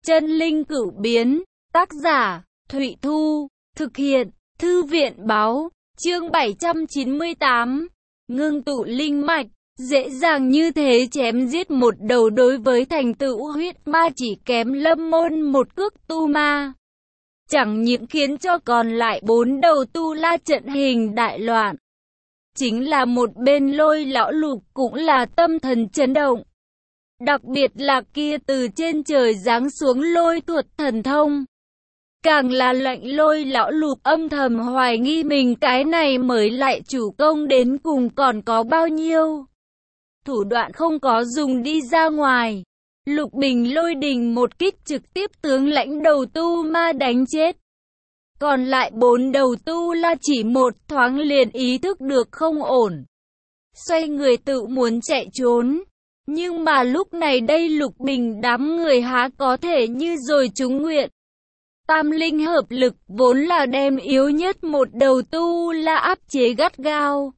Chân linh cửu biến, tác giả, Thụy Thu, thực hiện, Thư viện báo, chương 798, ngưng tụ linh mạch, dễ dàng như thế chém giết một đầu đối với thành tựu huyết ma chỉ kém Lâm Môn một cước tu ma. Chẳng những khiến cho còn lại 4 đầu tu la trận hình đại loạn. Chính là một bên Lôi lão lục cũng là tâm thần chấn động. Đặc biệt là kia từ trên trời giáng xuống lôi thuật thần thông. Càng là lệnh Lôi lão lục âm thầm hoài nghi mình cái này mới lại chủ công đến cùng còn có bao nhiêu. Thủ đoạn không có dùng đi ra ngoài. Lục Bình Lôi Đình một kích trực tiếp tướng lãnh đầu tu ma đánh chết. Còn lại 4 đầu tu la chỉ một thoáng liền ý thức được không ổn. Xoay người tự muốn chạy trốn. Nhưng mà lúc này đây Lục Bình đám người há có thể như rồi chúng nguyện. Tam linh hợp lực vốn là đem yếu nhất một đầu tu la áp chế gắt gao.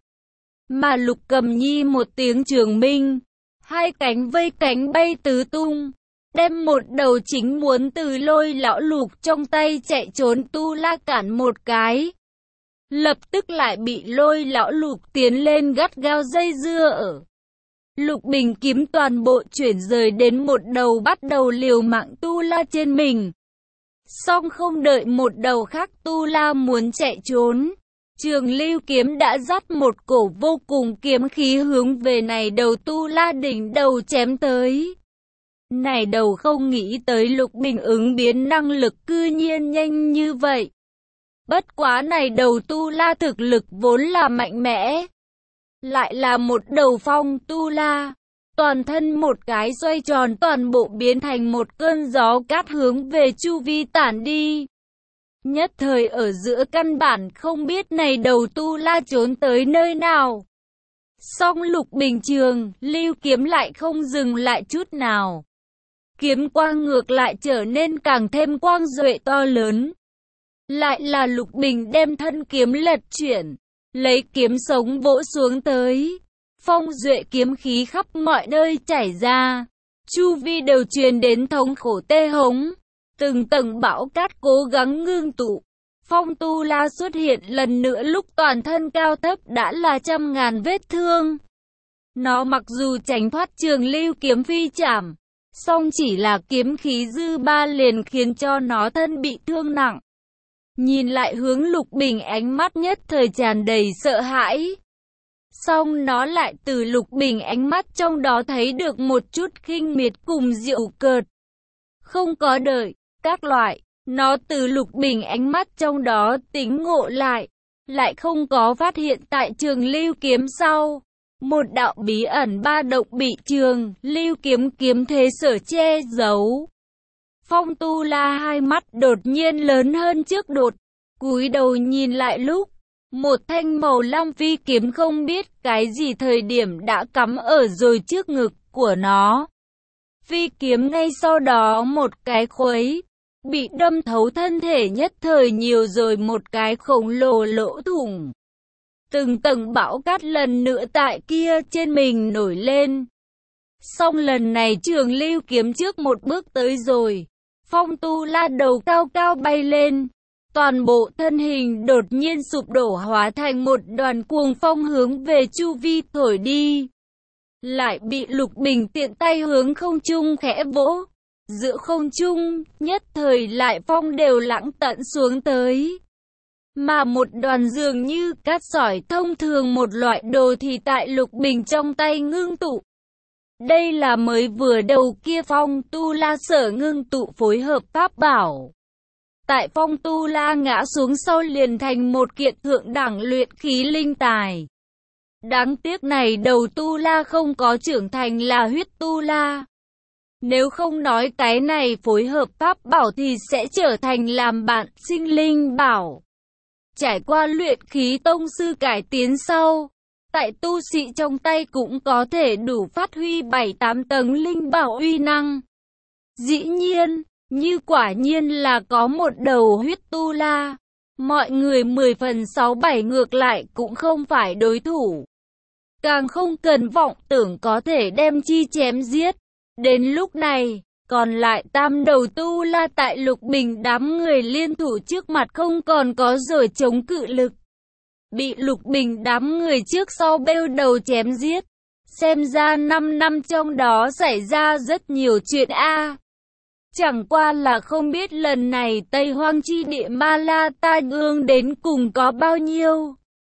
Mà Lục Cầm Nhi một tiếng trường minh, hai cánh vây cánh bay tứ tung, đem một đầu chính muốn từ Lôi lão lục trong tay chạy trốn tu la cản một cái. Lập tức lại bị Lôi lão lục tiến lên gắt gao dây dưa ở. Lục Bình kiếm toàn bộ chuyển rời đến một đầu bắt đầu liều mạng tu la trên mình. Song không đợi một đầu khác tu la muốn chạy trốn. Trường Lưu kiếm đã dắt một cổ vô cùng kiếm khí hướng về này đầu tu la đỉnh đầu chém tới. Này đầu không nghĩ tới Lục Bình ứng biến năng lực cư nhiên nhanh như vậy. Bất quá này đầu tu la thực lực vốn là mạnh mẽ. Lại là một đầu phong tu la. Toàn thân một cái xoay tròn toàn bộ biến thành một cơn gió cát hướng về chu vi tản đi. Nhất thời ở giữa căn bản không biết này đầu tu la trốn tới nơi nào. Song Lục Bình Trường, Lưu kiếm lại không dừng lại chút nào. Kiếm quang ngược lại trở nên càng thêm quang duệ to lớn. Lại là Lục Bình đem thân kiếm lật chuyển, lấy kiếm sống vỗ xuống tới. Phong duệ kiếm khí khắp mọi nơi chảy ra. Chu vi đều truyền đến thống khổ tê hống. Từng tầng bão cát cố gắng ngưng tụ. Phong tu la xuất hiện lần nữa lúc toàn thân cao thấp đã là trăm ngàn vết thương. Nó mặc dù tránh thoát Trường Lưu kiếm phi chảm, song chỉ là kiếm khí dư ba liền khiến cho nó thân bị thương nặng. Nhìn lại hướng Lục Bình ánh mắt nhất thời tràn đầy sợ hãi. Song nó lại từ Lục Bình ánh mắt trong đó thấy được một chút khinh miệt cùng giễu cợt. Không có đợi các loại, nó từ Lục Bình ánh mắt trong đó tính ngộ lại không có phát hiện tại Trường Lưu kiếm sau. Một đạo bí ẩn ba động bị Trường Lưu kiếm kiếm thế sở che giấu. Phong tu la hai mắt đột nhiên lớn hơn trước đột, cúi đầu nhìn lại lúc, một thanh màu lam phi kiếm không biết cái gì thời điểm đã cắm ở rồi trước ngực của nó. Phi kiếm ngay sau đó một cái khuấy, bị đâm thấu thân thể nhất thời nhiều rồi một cái khổng lồ lỗ thủng. Từng tầng bão cát lần nữa tại kia trên mình nổi lên. Song lần này Trường Lưu kiếm trước một bước tới rồi. Phong tu la đầu cao cao bay lên. Toàn bộ thân hình đột nhiên sụp đổ hóa thành một đoàn cuồng phong hướng về chu vi thổi đi. Lại bị Lục Bình tiện tay hướng không trung khẽ vỗ. Giữa không trung, nhất thời lại phong đều lãng tận xuống tới. Mà một đoàn dường như cát sỏi thông thường một loại đồ thì tại Lục Bình trong tay ngưng tụ. Đây là mới vừa đầu kia phong tu la sở ngưng tụ phối hợp pháp bảo. Tại phong tu la ngã xuống sau liền thành một kiện thượng đẳng luyện khí linh tài. Đáng tiếc này đầu tu la không có trưởng thành là huyết tu la. Nếu không nói cái này phối hợp pháp bảo thì sẽ trở thành làm bạn sinh linh bảo. Trải qua luyện khí tông sư cải tiến sau, tại tu sĩ trong tay cũng có thể đủ phát huy 7-8 tầng linh bảo uy năng. Dĩ nhiên, như quả nhiên là có một đầu huyết tu la, mọi người 10 phần 6-7 ngược lại cũng không phải đối thủ. Càng không cần vọng tưởng có thể đem chi chém giết. Đến lúc này, Còn lại tam đầu tu la tại Lục Bình đám người liên thủ trước mặt không còn có rồi chống cự lực. Bị Lục Bình đám người trước sau bêu đầu chém giết. Xem ra 5 năm trong đó xảy ra rất nhiều chuyện a. Chẳng qua là không biết lần này Tây Hoang chi địa Ma La Tai Ương đến cùng có bao nhiêu.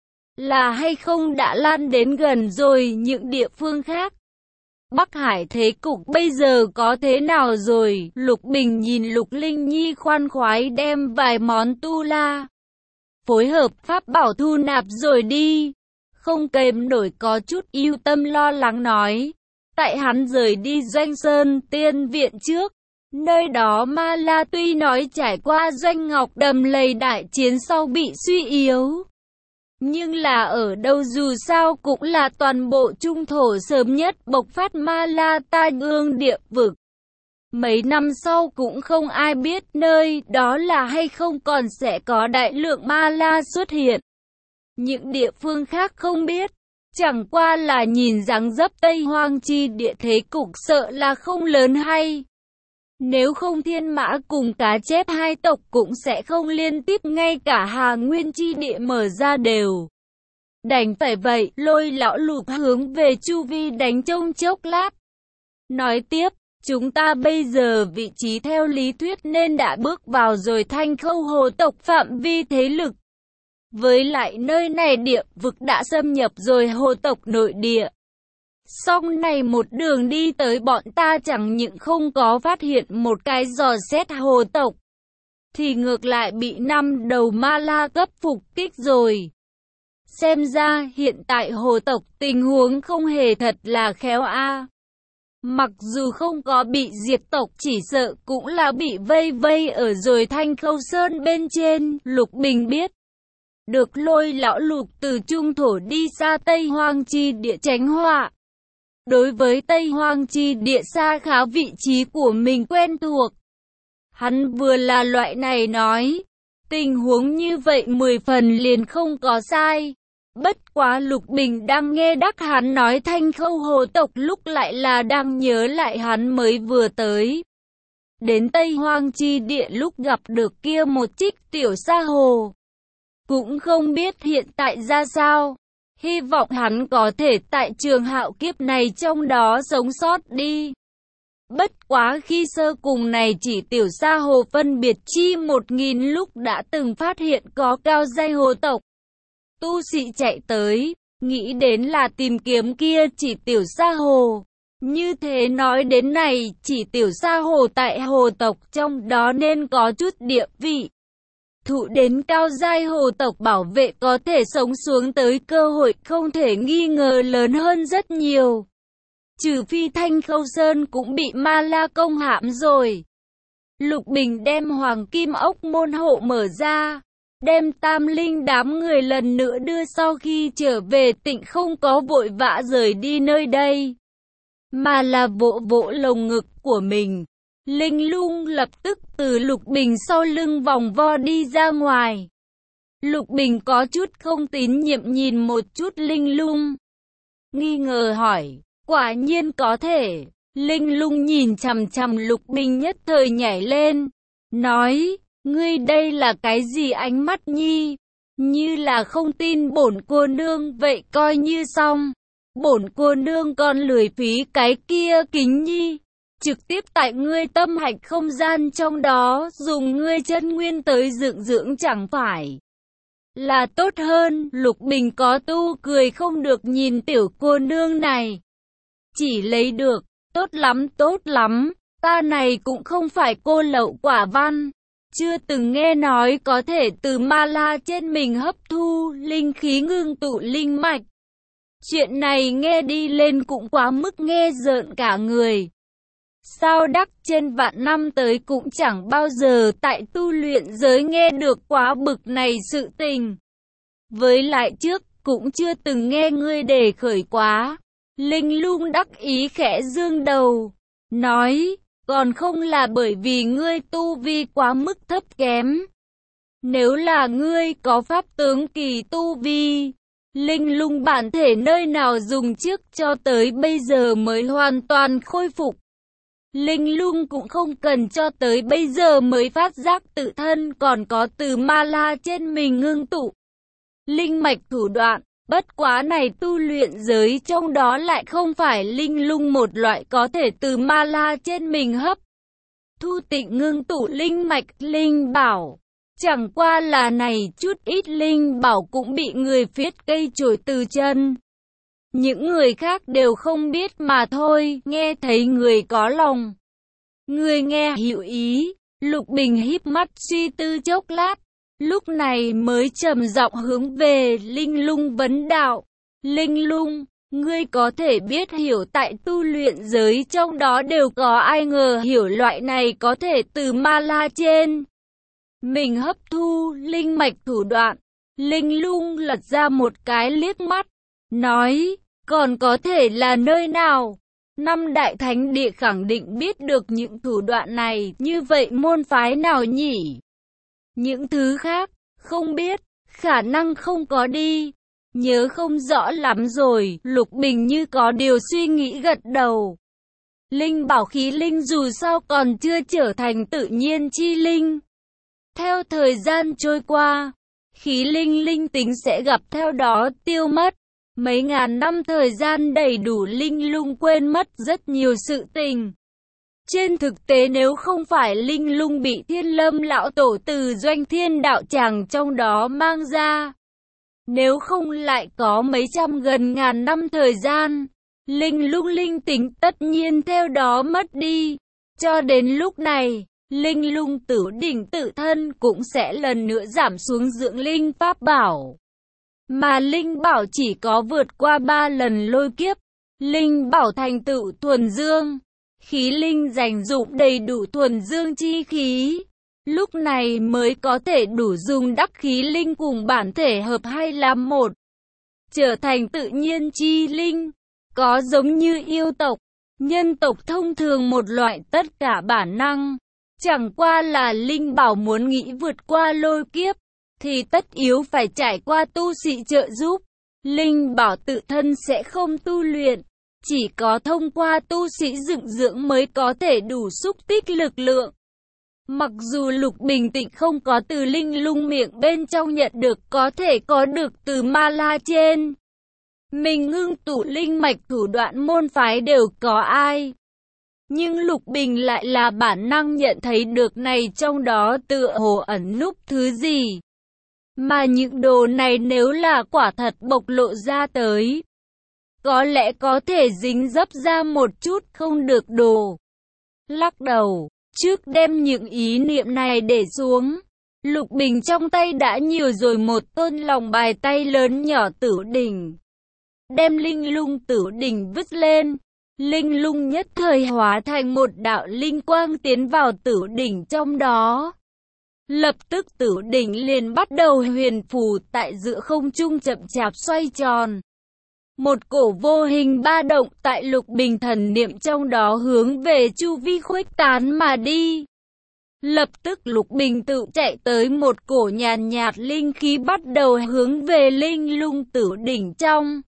Là hay không đã lan đến gần rồi những địa phương khác. Bắc Hải thế cục bây giờ có thế nào rồi? Lục Bình nhìn Lục Linh Nhi khoan khoái đem vài món tu la phối hợp pháp bảo thu nạp rồi đi. Không kềm nổi có chút yêu tâm lo lắng nói. Tại hắn rời đi Doanh Sơn Tiên Viện trước. Nơi đó Ma La tuy nói trải qua Doanh Ngọc Đầm Lầy đại chiến sau bị suy yếu. Nhưng là ở đâu dù sao cũng là toàn bộ trung thổ sớm nhất bộc phát Ma La Tai Ương địa vực. Mấy năm sau cũng không ai biết nơi đó là hay không còn sẽ có đại lượng Ma La xuất hiện. Những địa phương khác không biết. Chẳng qua là nhìn dáng dấp Tây Hoang chi địa thế cục sợ là không lớn hay. Nếu không Thiên Mã cùng Cá Chép hai tộc cũng sẽ không liên tiếp ngay cả Hà Nguyên chi địa mở ra đều. Đành phải vậy, Lôi lão lục hướng về chu vi đánh trong chốc lát. Nói tiếp, chúng ta bây giờ vị trí theo lý thuyết nên đã bước vào rồi Thanh Khâu hồ tộc phạm vi thế lực. Với lại nơi này địa vực đã xâm nhập rồi hồ tộc nội địa. Song này một đường đi tới bọn ta chẳng những không có phát hiện một cái dò xét hồ tộc. Thì ngược lại bị 5 đầu Ma La cấp phục kích rồi. Xem ra hiện tại hồ tộc tình huống không hề thật là khéo a. Mặc dù không có bị diệt tộc chỉ sợ cũng là bị vây ở rồi Thanh Khâu Sơn bên trên. Lục Bình biết. Được Lôi lão lục từ trung thổ đi xa Tây Hoang chi địa tránh họa. Đối với Tây Hoang chi địa xa khá vị trí của mình quen thuộc. Hắn vừa là loại này nói. Tình huống như vậy 10 phần liền không có sai. Bất quá Lục Bình đang nghe đắc hắn nói Thanh Khâu hồ tộc lúc lại là đang nhớ lại hắn mới vừa tới. Đến Tây Hoang chi địa lúc gặp được kia một trích tiểu sa hồ. Cũng không biết hiện tại ra sao. Hy vọng hắn có thể tại trường hạo kiếp này trong đó sống sót đi. Bất quá khi sơ cùng này chỉ tiểu sa hồ phân biệt chi 1000 lúc đã từng phát hiện có cao giai hồ tộc. Tu sĩ chạy tới, nghĩ đến là tìm kiếm kia chỉ tiểu sa hồ. Như thế nói đến này chỉ tiểu sa hồ tại hồ tộc trong đó nên có chút địa vị. Thụ đến cao giai hồ tộc bảo vệ có thể sống xuống tới cơ hội không thể nghi ngờ lớn hơn rất nhiều. Trừ phi Thanh Khâu Sơn cũng bị Ma La công hãm rồi. Lục Bình đem Hoàng Kim Ốc môn hộ mở ra. Đem Tam Linh đám người lần nữa đưa sau khi trở về Tịnh không có vội vã rời đi nơi đây. Mà là vỗ vỗ lồng ngực của mình. Linh Lung lập tức từ Lục Bình sau lưng vòng vo đi ra ngoài. Lục Bình có chút không tín nhiệm nhìn một chút Linh Lung. Nghi ngờ hỏi, quả nhiên có thể. Linh Lung nhìn chằm chằm Lục Bình nhất thời nhảy lên. Nói, ngươi đây là cái gì ánh mắt nhi? Như là không tin bổn cô nương vậy coi như xong. Bổn cô nương còn lười phí cái kia kính nhi. Trực tiếp tại ngươi tâm hạch không gian trong đó dùng ngươi chân nguyên tới dựng dưỡng chẳng phải là tốt hơn. Lục Bình có tu cười không được nhìn tiểu cô nương này. Chỉ lấy được, tốt lắm, ta này cũng không phải cô lậu quả văn. Chưa từng nghe nói có thể từ Ma La trên mình hấp thu linh khí ngưng tụ linh mạch. Chuyện này nghe đi lên cũng quá mức nghe rợn cả người. Sao đắc trên vạn năm tới cũng chẳng bao giờ tại tu luyện giới nghe được quá bực này sự tình. Với lại trước cũng chưa từng nghe ngươi đề khởi quá. Linh Lung đắc ý khẽ dương đầu. Nói, còn không là bởi vì ngươi tu vi quá mức thấp kém. Nếu là ngươi có pháp tướng kỳ tu vi, Linh Lung bản thể nơi nào dùng trước cho tới bây giờ mới hoàn toàn khôi phục. Linh lung cũng không cần cho tới bây giờ mới phát giác tự thân còn có từ ma la trên mình ngưng tụ. Linh mạch thủ đoạn, bất quá này tu luyện giới trong đó lại không phải linh lung một loại có thể từ ma la trên mình hấp. Thu tịnh ngưng tụ linh mạch, linh bảo. Chẳng qua là này chút ít linh bảo cũng bị người phiết cây chổi từ chân. Những người khác đều không biết mà thôi, nghe thấy người có lòng. Người nghe hiểu ý, Lục Bình híp mắt suy tư chốc lát, lúc này mới trầm giọng hướng về Linh Lung vấn đạo. Linh Lung, ngươi có thể biết hiểu tại tu luyện giới trong đó đều có ai ngờ hiểu loại này có thể từ ma la trên mình hấp thu linh mạch thủ đoạn. Linh Lung lật ra một cái liếc mắt, nói, còn có thể là nơi nào? Năm đại thánh địa khẳng định biết được những thủ đoạn này, như vậy môn phái nào nhỉ? Những thứ khác, không biết, khả năng không có đi. Nhớ không rõ lắm rồi, Lục Bình như có điều suy nghĩ gật đầu. Linh bảo khí linh dù sao còn chưa trở thành tự nhiên chi linh. Theo thời gian trôi qua, khí linh linh tính sẽ gặp theo đó tiêu mất. Mấy ngàn năm thời gian đầy đủ Linh Lung quên mất rất nhiều sự tình. Trên thực tế nếu không phải Linh Lung bị Thiên Lâm lão tổ từ Doanh Thiên đạo tràng trong đó mang ra, nếu không lại có mấy trăm gần ngàn năm thời gian, Linh Lung linh tính tất nhiên theo đó mất đi. Cho đến lúc này, Linh Lung tử đỉnh tự thân cũng sẽ lần nữa giảm xuống dưỡng linh pháp bảo. Mà linh bảo chỉ có vượt qua 3 lần lôi kiếp, linh bảo thành tựu thuần dương, khí linh dành dụng đầy đủ thuần dương chi khí, lúc này mới có thể đủ dùng đắc khí linh cùng bản thể hợp hai làm một, trở thành tự nhiên chi linh. Có giống như yêu tộc, nhân tộc thông thường một loại tất cả bản năng, chẳng qua là linh bảo muốn nghĩ vượt qua lôi kiếp thì tất yếu phải trải qua tu sĩ trợ giúp. Linh bảo tự thân sẽ không tu luyện, chỉ có thông qua tu sĩ dựng dưỡng mới có thể đủ xúc tích lực lượng. Mặc dù Lục Bình Tịnh không có từ Linh Lung miệng bên trong nhận được có thể có được từ ma la trên mình ngưng tụ linh mạch thủ đoạn môn phái đều có ai, nhưng Lục Bình lại là bản năng nhận thấy được này trong đó tựa hồ ẩn núp thứ gì. Mà những đồ này nếu là quả thật bộc lộ ra tới, có lẽ có thể dính dấp ra một chút không được đồ. Lắc đầu, trước đem những ý niệm này để xuống, Lục Bình trong tay đã nhiều rồi một tôn lòng bài tay lớn nhỏ tử đỉnh. Đem Linh Lung tử đỉnh vứt lên, Linh Lung nhất thời hóa thành một đạo linh quang tiến vào tử đỉnh trong đó. Lập tức tử đỉnh liền bắt đầu huyền phù tại giữa không trung chậm chạp xoay tròn. Một cổ vô hình ba động tại Lục Bình thần niệm trong đó hướng về chu vi khuếch tán mà đi. Lập tức Lục Bình tự chạy tới một cổ nhàn nhạt linh khí bắt đầu hướng về Linh Lung tử đỉnh trong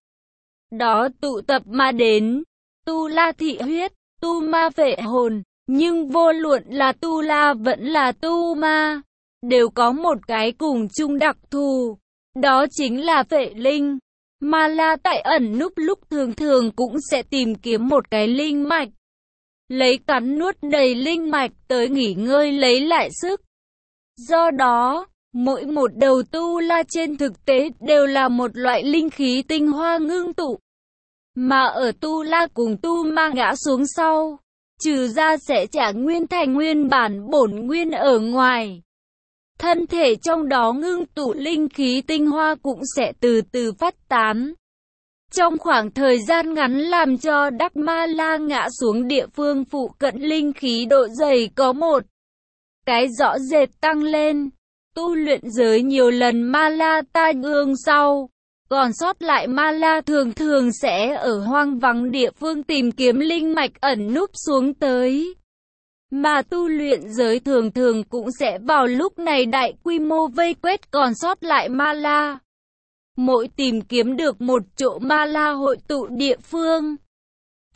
đó tụ tập mà đến. Tu la thị huyết, tu ma phệ hồn, nhưng vô luận là tu la vẫn là tu ma, đều có một cái cùng chung đặc thù, đó chính là phệ linh. Ma la tại ẩn núp lúc thường thường cũng sẽ tìm kiếm một cái linh mạch, lấy cắn nuốt đầy linh mạch tới nghỉ ngơi lấy lại sức. Do đó, mỗi một đầu tu la trên thực tế đều là một loại linh khí tinh hoa ngưng tụ. Mà ở tu la cùng tu ma ngã xuống sau, trừ ra sẽ trả nguyên thành nguyên bản bổn nguyên ở ngoài, thân thể trong đó ngưng tụ linh khí tinh hoa cũng sẽ từ từ phát tán. Trong khoảng thời gian ngắn làm cho đắc ma la ngã xuống địa phương phụ cận linh khí độ dày có một cái rõ rệt tăng lên. Tu luyện giới nhiều lần ma la tai ương sau, còn sót lại ma la thường thường sẽ ở hoang vắng địa phương tìm kiếm linh mạch ẩn núp xuống tới. Mà tu luyện giới thường thường cũng sẽ vào lúc này đại quy mô vây quét còn sót lại ma la. Mỗi tìm kiếm được một chỗ ma la hội tụ địa phương,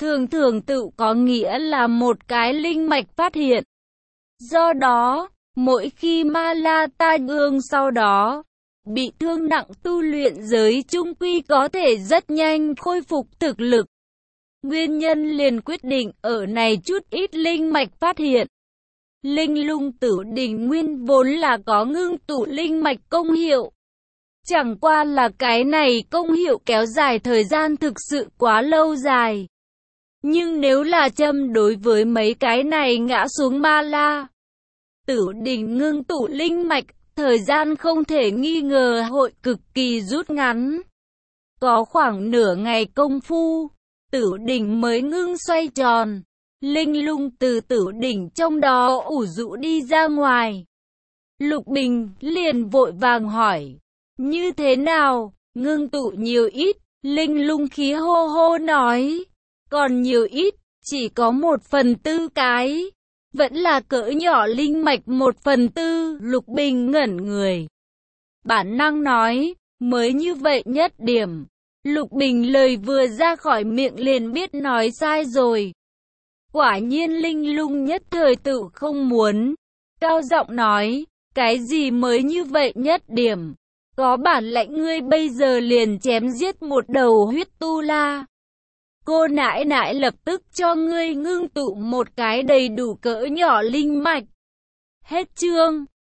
thường thường tự có nghĩa là một cái linh mạch phát hiện. Do đó, mỗi khi Ma La Tai Ương sau đó bị thương nặng, tu luyện giới chung quy có thể rất nhanh khôi phục thực lực. Nguyên nhân liền quyết định ở này chút ít linh mạch phát hiện. Linh lung tử đỉnh nguyên vốn là có ngưng tụ linh mạch công hiệu. Chẳng qua là cái này công hiệu kéo dài thời gian thực sự quá lâu dài. Nhưng nếu là châm đối với mấy cái này ngã xuống Ma La Tử đỉnh ngưng tụ linh mạch, thời gian không thể nghi ngờ hội cực kỳ rút ngắn. Có khoảng nửa ngày công phu, tử đỉnh mới ngưng xoay tròn. Linh lung từ tử đỉnh trong đó ủ rũ đi ra ngoài. Lục Bình liền vội vàng hỏi, như thế nào, ngưng tụ nhiều ít? Linh lung khí hô hô nói, còn nhiều ít, chỉ có 1/4 cái. Vẫn là cỡ nhỏ linh mạch 1/4. Lục Bình ngẩn người. Bản năng nói, mới như vậy nhất điểm. Lục Bình lời vừa ra khỏi miệng liền biết nói sai rồi. Quả nhiên linh lung nhất thời tự không muốn. Cao giọng nói, cái gì mới như vậy nhất điểm? Có bản lãnh ngươi bây giờ liền chém giết một đầu huyết tu la. Cô nãi nãi lập tức cho ngươi ngưng tụ một cái đầy đủ cỡ nhỏ linh mạch. Hết chương.